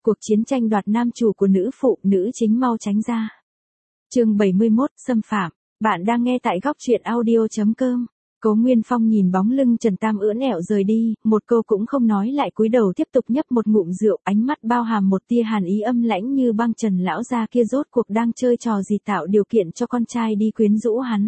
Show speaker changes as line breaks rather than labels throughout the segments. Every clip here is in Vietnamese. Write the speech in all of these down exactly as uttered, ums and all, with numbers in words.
Cuộc chiến tranh đoạt nam chủ của nữ phụ, nữ chính mau tránh ra. Chương bảy mươi mốt, xâm phạm. Bạn đang nghe tại góc truyện audio chấm com. Cố Nguyên Phong nhìn bóng lưng Trần Tam ưỡn ẹo rời đi, một câu cũng không nói lại cúi đầu tiếp tục nhấp một ngụm rượu, ánh mắt bao hàm một tia hàn ý âm lãnh như băng. Trần lão gia kia rốt cuộc đang chơi trò gì tạo điều kiện cho con trai đi quyến rũ hắn.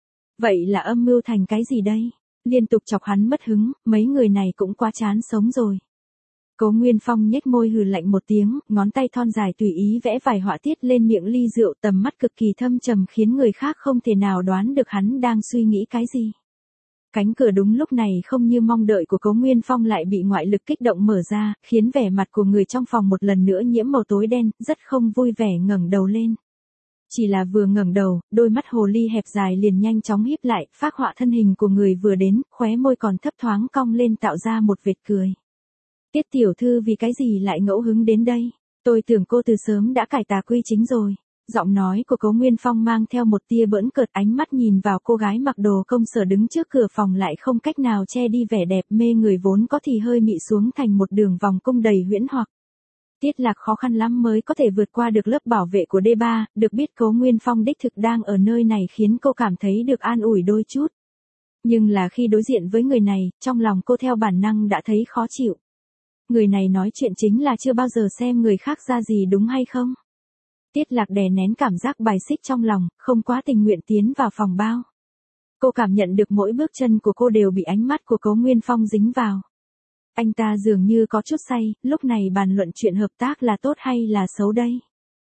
Vậy là âm mưu thành cái gì đây? Liên tục chọc hắn mất hứng, mấy người này cũng quá chán sống rồi. Cố Nguyên Phong nhếch môi hừ lạnh một tiếng, ngón tay thon dài tùy ý vẽ vài họa tiết lên miệng ly rượu, tầm mắt cực kỳ thâm trầm khiến người khác không thể nào đoán được hắn đang suy nghĩ cái gì. Cánh cửa đúng lúc này không như mong đợi của Cố Nguyên Phong lại bị ngoại lực kích động mở ra, khiến vẻ mặt của người trong phòng một lần nữa nhiễm màu tối đen, rất không vui vẻ ngẩng đầu lên. Chỉ là vừa ngẩng đầu, đôi mắt hồ ly hẹp dài liền nhanh chóng híp lại, phác họa thân hình của người vừa đến, khóe môi còn thấp thoáng cong lên tạo ra một vệt cười. Tiết tiểu thư vì cái gì lại ngẫu hứng đến đây? Tôi tưởng cô từ sớm đã cải tà quy chính rồi. Giọng nói của Cố Nguyên Phong mang theo một tia bỡn cợt, ánh mắt nhìn vào cô gái mặc đồ công sở đứng trước cửa phòng lại không cách nào che đi vẻ đẹp mê người vốn có thì hơi mị xuống thành một đường vòng cung đầy huyễn hoặc. Tiết Lạc khó khăn lắm mới có thể vượt qua được lớp bảo vệ của đê ba, được biết Cố Nguyên Phong đích thực đang ở nơi này khiến cô cảm thấy được an ủi đôi chút. Nhưng là khi đối diện với người này, trong lòng cô theo bản năng đã thấy khó chịu. Người này nói chuyện chính là chưa bao giờ xem người khác ra gì đúng hay không? Tiết Lạc đè nén cảm giác bài xích trong lòng, không quá tình nguyện tiến vào phòng bao. Cô cảm nhận được mỗi bước chân của cô đều bị ánh mắt của Cố Nguyên Phong dính vào. Anh ta dường như có chút say, lúc này bàn luận chuyện hợp tác là tốt hay là xấu đây?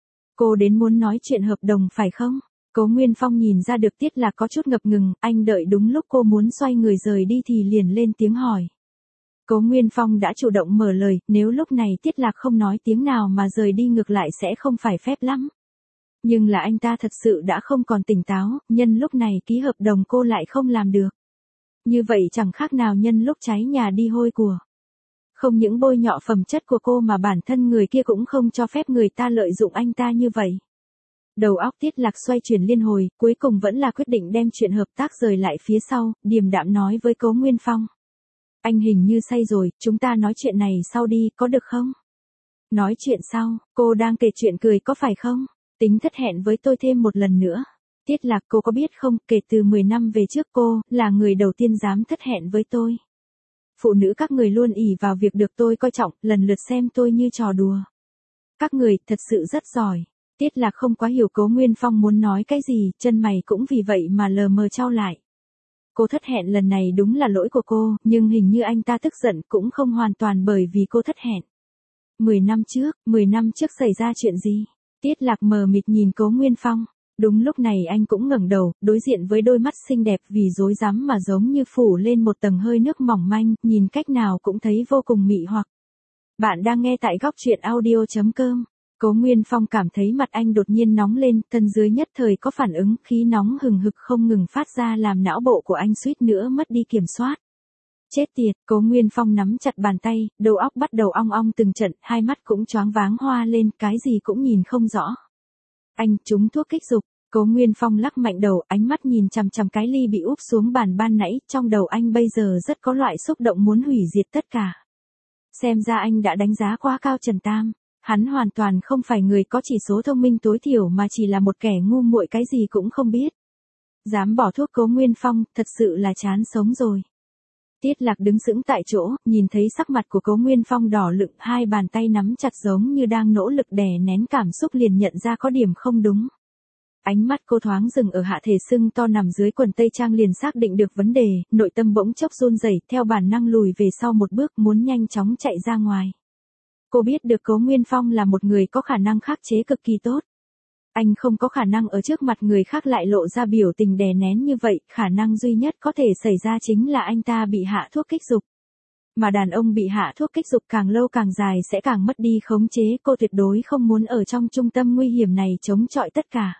Cô đến muốn nói chuyện hợp đồng phải không? Cố Nguyên Phong nhìn ra được Tiết Lạc có chút ngập ngừng, anh đợi đúng lúc cô muốn xoay người rời đi thì liền lên tiếng hỏi. Cố Nguyên Phong đã chủ động mở lời, nếu lúc này Tiết Lạc không nói tiếng nào mà rời đi ngược lại sẽ không phải phép lắm. Nhưng là anh ta thật sự đã không còn tỉnh táo, nhân lúc này ký hợp đồng cô lại không làm được. Như vậy chẳng khác nào nhân lúc cháy nhà đi hôi của. Không những bôi nhọ phẩm chất của cô mà bản thân người kia cũng không cho phép người ta lợi dụng anh ta như vậy. Đầu óc Tiết Lạc xoay chuyển liên hồi, cuối cùng vẫn là quyết định đem chuyện hợp tác rời lại phía sau, điềm đạm nói với Cố Nguyên Phong. Anh hình như say rồi, chúng ta nói chuyện này sau đi, có được không? Nói chuyện sau, cô đang kể chuyện cười có phải không? Tính thất hẹn với tôi thêm một lần nữa. Tiết Lạc, cô có biết không, kể từ mười năm về trước cô, là người đầu tiên dám thất hẹn với tôi. Phụ nữ các người luôn ỷ vào việc được tôi coi trọng, lần lượt xem tôi như trò đùa. Các người, thật sự rất giỏi. Tiết Lạc không quá hiểu Cố Nguyên Phong muốn nói cái gì, chân mày cũng vì vậy mà lờ mờ chau lại. Cô thất hẹn lần này đúng là lỗi của cô, nhưng hình như anh ta tức giận cũng không hoàn toàn bởi vì cô thất hẹn. Mười năm trước, mười năm trước xảy ra chuyện gì? Tiết Lạc mờ mịt nhìn Cố Nguyên Phong. Đúng lúc này anh cũng ngẩng đầu, đối diện với đôi mắt xinh đẹp vì rối rắm mà giống như phủ lên một tầng hơi nước mỏng manh, nhìn cách nào cũng thấy vô cùng mị hoặc. Bạn đang nghe tại góc truyện audio chấm com. Cố Nguyên Phong cảm thấy mặt anh đột nhiên nóng lên, thân dưới nhất thời có phản ứng, khí nóng hừng hực không ngừng phát ra làm não bộ của anh suýt nữa mất đi kiểm soát. Chết tiệt, Cố Nguyên Phong nắm chặt bàn tay, đầu óc bắt đầu ong ong từng trận, hai mắt cũng choáng váng hoa lên, cái gì cũng nhìn không rõ. Anh trúng thuốc kích dục. Cố Nguyên Phong lắc mạnh đầu, ánh mắt nhìn chằm chằm cái ly bị úp xuống bàn ban nãy, trong đầu anh bây giờ rất có loại xúc động muốn hủy diệt tất cả. Xem ra anh đã đánh giá quá cao Trần Tam. Hắn hoàn toàn không phải người có chỉ số thông minh tối thiểu mà chỉ là một kẻ ngu muội cái gì cũng không biết. Dám bỏ thuốc Cố Nguyên Phong, thật sự là chán sống rồi. Tiết Lạc đứng sững tại chỗ, nhìn thấy sắc mặt của Cố Nguyên Phong đỏ lựng, hai bàn tay nắm chặt giống như đang nỗ lực đè nén cảm xúc, liền nhận ra có điểm không đúng. Ánh mắt cô thoáng dừng ở hạ thể sưng to nằm dưới quần tây trang liền xác định được vấn đề, nội tâm bỗng chốc run rẩy, theo bản năng lùi về sau một bước muốn nhanh chóng chạy ra ngoài. Cô biết được Cố Nguyên Phong là một người có khả năng khắc chế cực kỳ tốt. Anh không có khả năng ở trước mặt người khác lại lộ ra biểu tình đè nén như vậy, khả năng duy nhất có thể xảy ra chính là anh ta bị hạ thuốc kích dục. Mà đàn ông bị hạ thuốc kích dục càng lâu càng dài sẽ càng mất đi khống chế, cô tuyệt đối không muốn ở trong trung tâm nguy hiểm này chống chọi tất cả.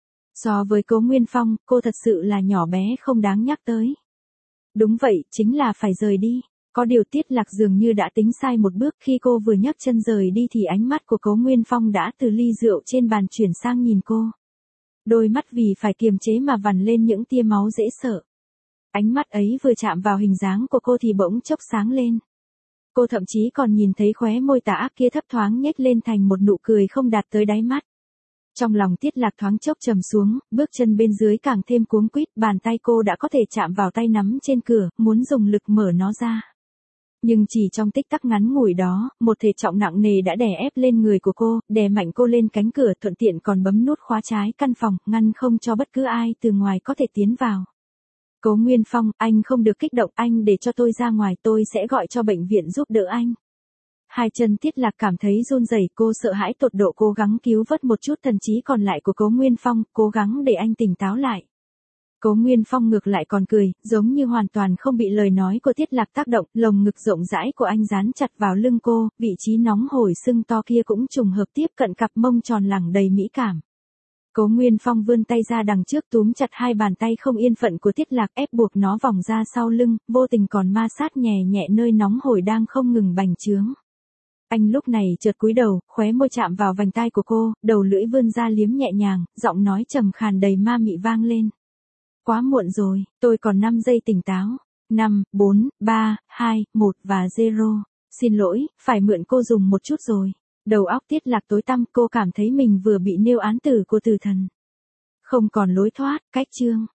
So với Cố Nguyên Phong, cô thật sự là nhỏ bé không đáng nhắc tới. Đúng vậy, chính là phải rời đi. Có điều Tiết Lạc dường như đã tính sai một bước, khi cô vừa nhấc chân rời đi thì ánh mắt của Cố Nguyên Phong đã từ ly rượu trên bàn chuyển sang nhìn cô. Đôi mắt vì phải kiềm chế mà vằn lên những tia máu dễ sợ. Ánh mắt ấy vừa chạm vào hình dáng của cô thì bỗng chốc sáng lên. Cô thậm chí còn nhìn thấy khóe môi tà ác kia thấp thoáng nhếch lên thành một nụ cười không đạt tới đáy mắt. Trong lòng Tiết Lạc thoáng chốc trầm xuống, bước chân bên dưới càng thêm cuống quýt, bàn tay cô đã có thể chạm vào tay nắm trên cửa, muốn dùng lực mở nó ra. Nhưng chỉ trong tích tắc ngắn ngủi đó, một thể trọng nặng nề đã đè ép lên người của cô, đè mạnh cô lên cánh cửa, thuận tiện còn bấm nút khóa trái căn phòng, ngăn không cho bất cứ ai từ ngoài có thể tiến vào. Cố Nguyên Phong, anh không được kích động, anh để cho tôi ra ngoài, tôi sẽ gọi cho bệnh viện giúp đỡ anh. Hai chân Tiết Lạc cảm thấy run rẩy, cô sợ hãi tột độ cố gắng cứu vớt một chút thần trí còn lại của Cố Nguyên Phong, cố gắng để anh tỉnh táo lại. Cố Nguyên Phong ngược lại còn cười, giống như hoàn toàn không bị lời nói của Tiết Lạc tác động, lồng ngực rộng rãi của anh dán chặt vào lưng cô, vị trí nóng hổi sưng to kia cũng trùng hợp tiếp cận cặp mông tròn lẳng đầy mỹ cảm. Cố Nguyên Phong vươn tay ra đằng trước túm chặt hai bàn tay không yên phận của Tiết Lạc ép buộc nó vòng ra sau lưng, vô tình còn ma sát nhẹ nhẹ nơi nóng hổi đang không ngừng bành trướng. Anh lúc này chợt cúi đầu, khóe môi chạm vào vành tai của cô, đầu lưỡi vươn ra liếm nhẹ nhàng, giọng nói trầm khàn đầy ma mị vang lên. Quá muộn rồi, tôi còn năm giây tỉnh táo. năm, bốn, ba, hai, một và zero. Xin lỗi, phải mượn cô dùng một chút rồi. Đầu óc Tiết Lạc tối tăm, cô cảm thấy mình vừa bị nêu án tử của tử thần. Không còn lối thoát, cách chương.